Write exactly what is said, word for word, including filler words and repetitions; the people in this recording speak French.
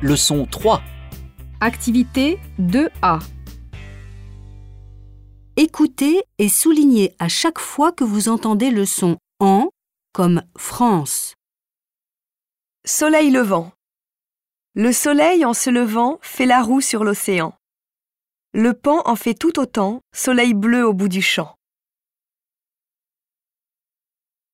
Leçon trois. Activité deux A. Écoutez et soulignez à chaque fois que vous entendez le son « en » comme France. Soleil levant. Le soleil en se levant fait la roue sur l'océan. Le paon en fait tout autant, soleil bleu au bout du champ.